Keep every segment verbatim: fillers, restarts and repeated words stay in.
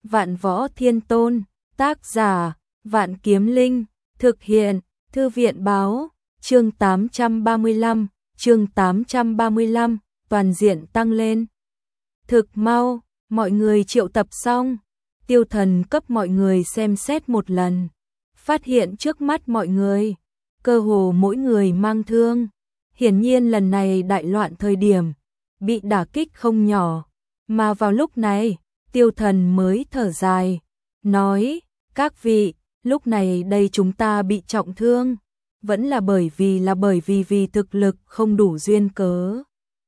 Vạn Võ Thiên Tôn, tác giả, Vạn Kiếm Linh, thực hiện, Thư viện báo, chương tám trăm ba mươi lăm, chương tám trăm ba mươi lăm, toàn diện tăng lên. Thực mau, mọi người triệu tập xong, Tiêu Thần cấp mọi người xem xét một lần, phát hiện trước mắt mọi người, cơ hồ mỗi người mang thương, hiển nhiên lần này đại loạn thời điểm, bị đả kích không nhỏ, mà vào lúc này, Tiêu Thần mới thở dài, nói, các vị, lúc này đây chúng ta bị trọng thương, vẫn là bởi vì là bởi vì vì thực lực không đủ duyên cớ.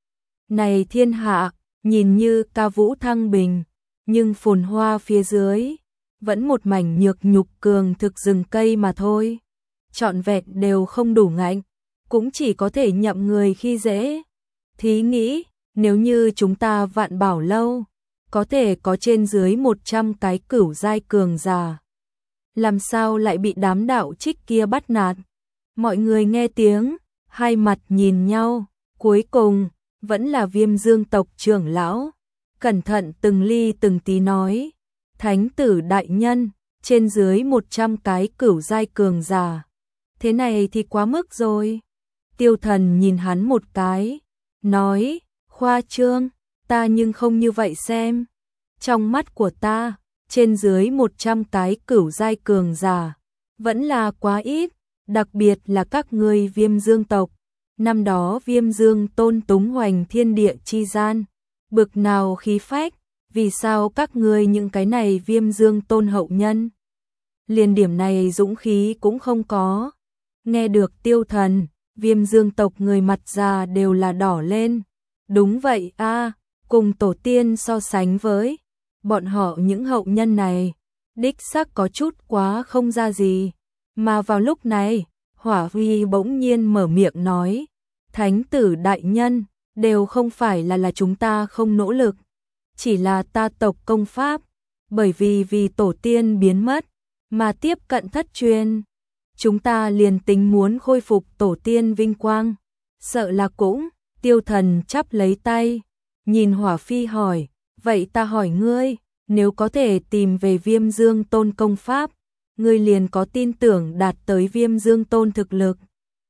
Này thiên hạ, nhìn như ca vũ thăng bình, nhưng phồn hoa phía dưới, vẫn một mảnh nhược nhục cường thực rừng cây mà thôi. Trọn vẹn đều không đủ ngạnh, cũng chỉ có thể nhậm người khi dễ. Thí nghĩ, nếu như chúng ta Vạn Bảo Lâu, có thể có trên dưới một trăm cái cửu giai cường giả. Làm sao lại bị đám đạo trích kia bắt nạt? Mọi người nghe tiếng, hai mặt nhìn nhau, cuối cùng, vẫn là Viêm Dương tộc trưởng lão. Cẩn thận từng ly từng tí nói, Thánh tử đại nhân, trên dưới một trăm cái cửu giai cường giả. Thế này thì quá mức rồi. Tiêu Thần nhìn hắn một cái, nói, khoa trương, ta nhưng không như vậy xem. Trong mắt của ta, trên dưới một trăm cái cửu giai cường giả, vẫn là quá ít, đặc biệt là các ngươi Viêm Dương tộc. Năm đó Viêm Dương tôn túng hoành thiên địa chi gian, bực nào khí phách, vì sao các ngươi những cái này Viêm Dương tôn hậu nhân, liền điểm này dũng khí cũng không có. Nghe được Tiêu Thần, Viêm Dương tộc người mặt già đều là đỏ lên. Đúng vậy a, cùng tổ tiên so sánh với bọn họ những hậu nhân này, đích xác có chút quá không ra gì. Mà vào lúc này, Hỏa Huy bỗng nhiên mở miệng nói, Thánh tử đại nhân, đều không phải là là chúng ta không nỗ lực, chỉ là ta tộc công pháp, bởi vì vì tổ tiên biến mất, mà tiếp cận thất truyền. Chúng ta liền tính muốn khôi phục tổ tiên vinh quang, sợ là cũng. Tiêu Thần chắp lấy tay, nhìn Hỏa Phi hỏi, vậy ta hỏi ngươi, nếu có thể tìm về Viêm Dương tôn công pháp, ngươi liền có tin tưởng đạt tới Viêm Dương tôn thực lực?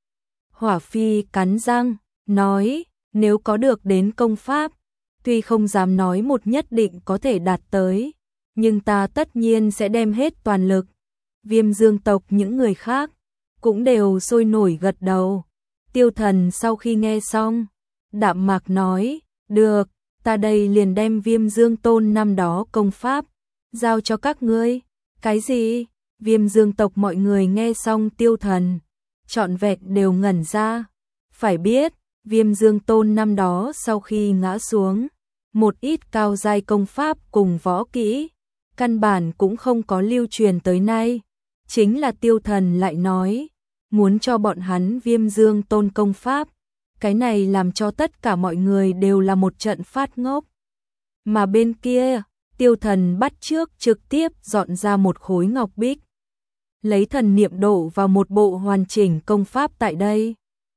Hỏa Phi cắn răng, nói, nếu có được đến công pháp, tuy không dám nói một nhất định có thể đạt tới, nhưng ta tất nhiên sẽ đem hết toàn lực. Viêm Dương tộc những người khác, cũng đều sôi nổi gật đầu. Tiêu Thần sau khi nghe xong, đạm mạc nói, được, ta đây liền đem Viêm Dương tôn năm đó công pháp, giao cho các ngươi. Cái gì? Viêm Dương tộc mọi người nghe xong Tiêu Thần, trọn vẹn đều ngẩn ra. Phải biết, Viêm Dương tôn năm đó sau khi ngã xuống, một ít cao giai công pháp cùng võ kỹ, căn bản cũng không có lưu truyền tới nay. Chính là Tiêu Thần lại nói, muốn cho bọn hắn Viêm Dương tôn công pháp, cái này làm cho tất cả mọi người đều là một trận phát ngốc. Mà bên kia, Tiêu Thần bắt trước trực tiếp dọn ra một khối ngọc bích, lấy thần niệm đổ vào một bộ hoàn chỉnh công pháp tại đây.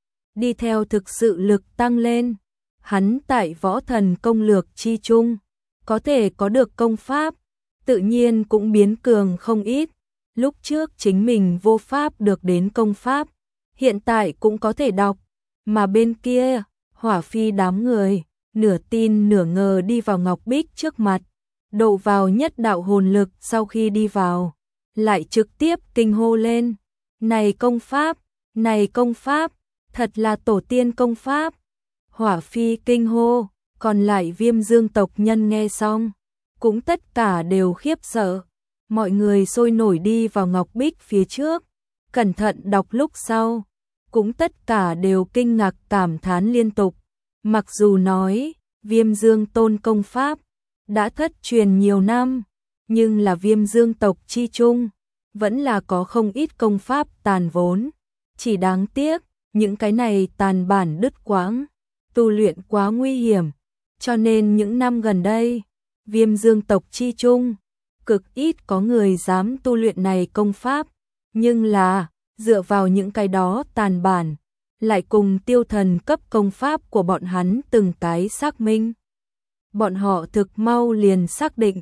Đi theo thực sự lực tăng lên, hắn tại võ thần công lược chi chung, có thể có được công pháp, tự nhiên cũng biến cường không ít. Lúc trước chính mình vô pháp được đến công pháp, hiện tại cũng có thể đọc. Mà bên kia, Hỏa Phi đám người, nửa tin nửa ngờ đi vào ngọc bích trước mặt, độ vào nhất đạo hồn lực. Sau khi đi vào, lại trực tiếp kinh hô lên, này công pháp, này công pháp, thật là tổ tiên công pháp. Hỏa Phi kinh hô, còn lại Viêm Dương tộc nhân nghe xong, cũng tất cả đều khiếp sợ. Mọi người sôi nổi đi vào ngọc bích phía trước, cẩn thận đọc lúc sau, cũng tất cả đều kinh ngạc cảm thán liên tục. Mặc dù nói, Viêm Dương tôn công pháp, đã thất truyền nhiều năm, nhưng là Viêm Dương tộc chi chung, vẫn là có không ít công pháp tàn vốn. Chỉ đáng tiếc, những cái này tàn bản đứt quãng, tu luyện quá nguy hiểm, cho nên những năm gần đây, Viêm Dương tộc chi chung, cực ít có người dám tu luyện này công pháp. Nhưng là, dựa vào những cái đó tàn bản, lại cùng Tiêu Thần cấp công pháp của bọn hắn từng cái xác minh. Bọn họ thực mau liền xác định,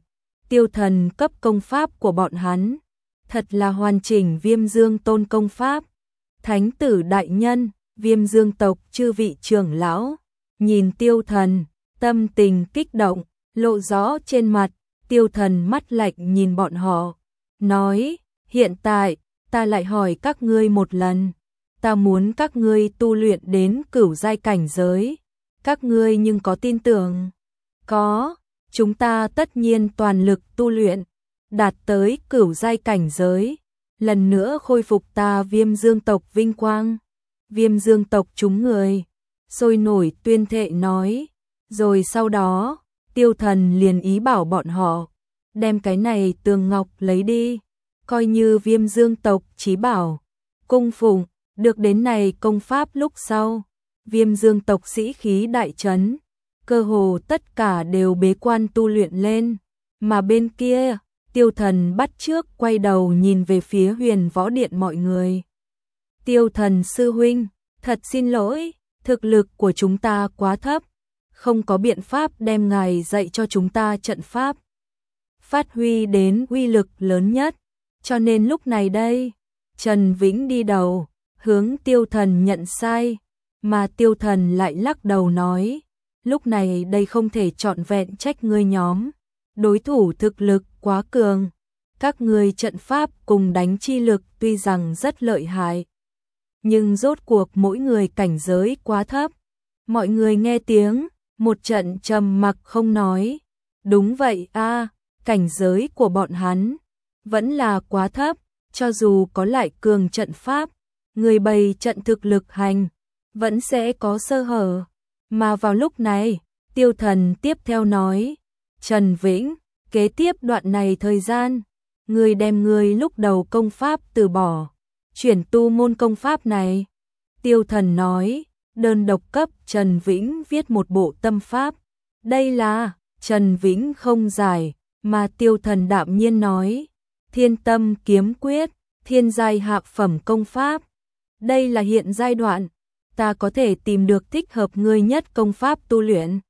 Tiêu Thần cấp công pháp của bọn hắn, thật là hoàn chỉnh Viêm Dương Tôn công pháp. Thánh tử đại nhân, Viêm Dương tộc chư vị trưởng lão, nhìn Tiêu Thần, tâm tình kích động, lộ rõ trên mặt. Tiêu Thần mắt lạnh nhìn bọn họ, nói, hiện tại, ta lại hỏi các ngươi một lần, ta muốn các ngươi tu luyện đến cửu giai cảnh giới, các ngươi nhưng có tin tưởng? Có, chúng ta tất nhiên toàn lực tu luyện, đạt tới cửu giai cảnh giới, lần nữa khôi phục ta Viêm Dương tộc vinh quang. Viêm Dương tộc chúng người sôi nổi tuyên thệ nói, rồi sau đó, Tiêu Thần liền ý bảo bọn họ đem cái này tường ngọc lấy đi, coi như Viêm Dương tộc chí bảo, cung phụng. Được đến này công pháp lúc sau, Viêm Dương tộc sĩ khí đại trấn, cơ hồ tất cả đều bế quan tu luyện lên, mà bên kia, Tiêu Thần bắt trước quay đầu nhìn về phía Huyền Võ Điện mọi người. Tiêu Thần sư huynh, thật xin lỗi, thực lực của chúng ta quá thấp, không có biện pháp đem ngài dạy cho chúng ta trận pháp phát huy đến uy lực lớn nhất, cho nên lúc này đây, Trần Vĩnh đi đầu, hướng Tiêu Thần nhận sai, mà Tiêu Thần lại lắc đầu nói, lúc này đây không thể trọn vẹn trách ngươi nhóm, đối thủ thực lực quá cường, các ngươi trận pháp cùng đánh chi lực tuy rằng rất lợi hại, nhưng rốt cuộc mỗi người cảnh giới quá thấp. Mọi người nghe tiếng, một trận trầm mặc không nói. Đúng vậy a, cảnh giới của bọn hắn vẫn là quá thấp, cho dù có lại cường trận pháp, người bày trận thực lực hành vẫn sẽ có sơ hở. Mà vào lúc này, Tiêu Thần tiếp theo nói, Trần Vĩnh, kế tiếp đoạn này thời gian, người đem người lúc đầu công pháp từ bỏ, chuyển tu môn công pháp này. Tiêu Thần nói, đơn độc cấp Trần Vĩnh viết một bộ tâm pháp. Đây là, Trần Vĩnh không giải, mà Tiêu Thần đạm nhiên nói, Thiên Tâm Kiếm Quyết, thiên giai hạ phẩm công pháp. Đây là hiện giai đoạn, ta có thể tìm được thích hợp ngươi nhất công pháp tu luyện.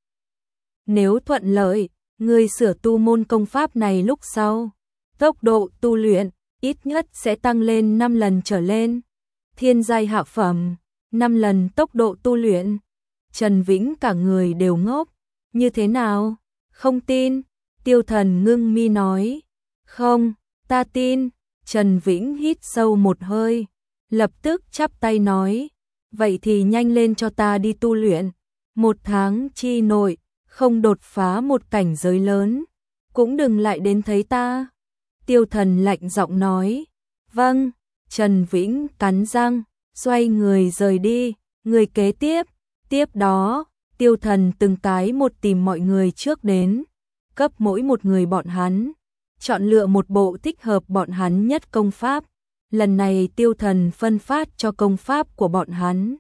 Nếu thuận lợi, ngươi sửa tu môn công pháp này lúc sau, tốc độ tu luyện ít nhất sẽ tăng lên năm lần trở lên. Thiên giai hạ phẩm, năm lần tốc độ tu luyện. Trần Vĩnh cả người đều ngốc, như thế nào? Không tin? Tiêu Thần ngưng mi nói, không, ta tin. Trần Vĩnh hít sâu một hơi, lập tức chắp tay nói, vậy thì nhanh lên cho ta đi tu luyện, một tháng chi nội, không đột phá một cảnh giới lớn, cũng đừng lại đến thấy ta. Tiêu Thần lạnh giọng nói, vâng. Trần Vĩnh cắn răng, xoay người rời đi. Người kế tiếp, tiếp đó, Tiêu Thần từng cái một tìm mọi người trước đến, cấp mỗi một người bọn hắn, chọn lựa một bộ thích hợp bọn hắn nhất công pháp. Lần này Tiêu Thần phân phát cho công pháp của bọn hắn,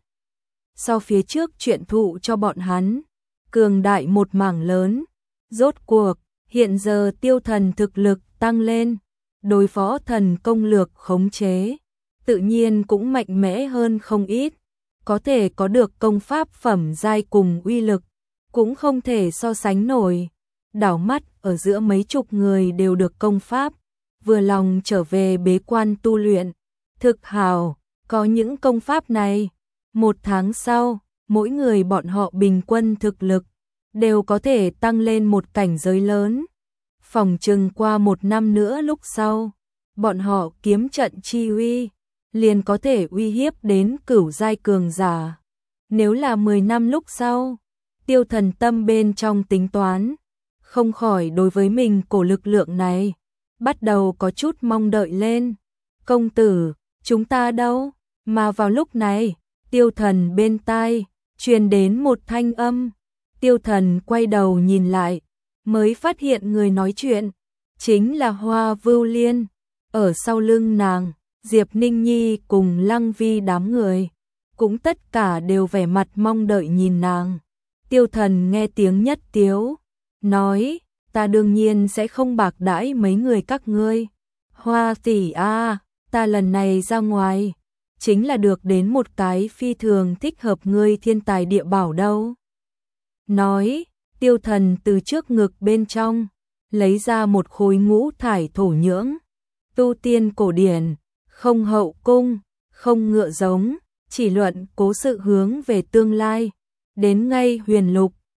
so phía trước chuyện thụ cho bọn hắn, cường đại một mảng lớn. Rốt cuộc, hiện giờ Tiêu Thần thực lực tăng lên, đối phó thần công lược khống chế, tự nhiên cũng mạnh mẽ hơn không ít. Có thể có được công pháp phẩm giai cùng uy lực, cũng không thể so sánh nổi. Đảo mắt ở giữa mấy chục người đều được công pháp, vừa lòng trở về bế quan tu luyện. Thực hào, có những công pháp này, một tháng sau, mỗi người bọn họ bình quân thực lực đều có thể tăng lên một cảnh giới lớn. Phòng chừng qua một năm nữa lúc sau, bọn họ kiếm trận chi uy liền có thể uy hiếp đến cửu giai cường giả. Nếu là mười năm lúc sau, Tiêu Thần tâm bên trong tính toán, không khỏi đối với mình cổ lực lượng này bắt đầu có chút mong đợi lên. Công tử, chúng ta đâu? Mà vào lúc này, Tiêu Thần bên tai truyền đến một thanh âm. Tiêu Thần quay đầu nhìn lại, mới phát hiện người nói chuyện chính là Hoa Vưu Liên. Ở sau lưng nàng, Diệp Ninh Nhi cùng Lăng Vi đám người cũng tất cả đều vẻ mặt mong đợi nhìn nàng. Tiêu Thần nghe tiếng nhất tiếu, nói, ta đương nhiên sẽ không bạc đãi mấy người các ngươi. Hoa tỷ a, ta lần này ra ngoài, chính là được đến một cái phi thường thích hợp ngươi thiên tài địa bảo đâu. Nói, Tiêu Thần từ trước ngực bên trong, lấy ra một khối ngũ thải thổ nhưỡng. Tu tiên cổ điển, không hậu cung, không ngựa giống, chỉ luận cố sự hướng về tương lai. Đến ngay huyền lục,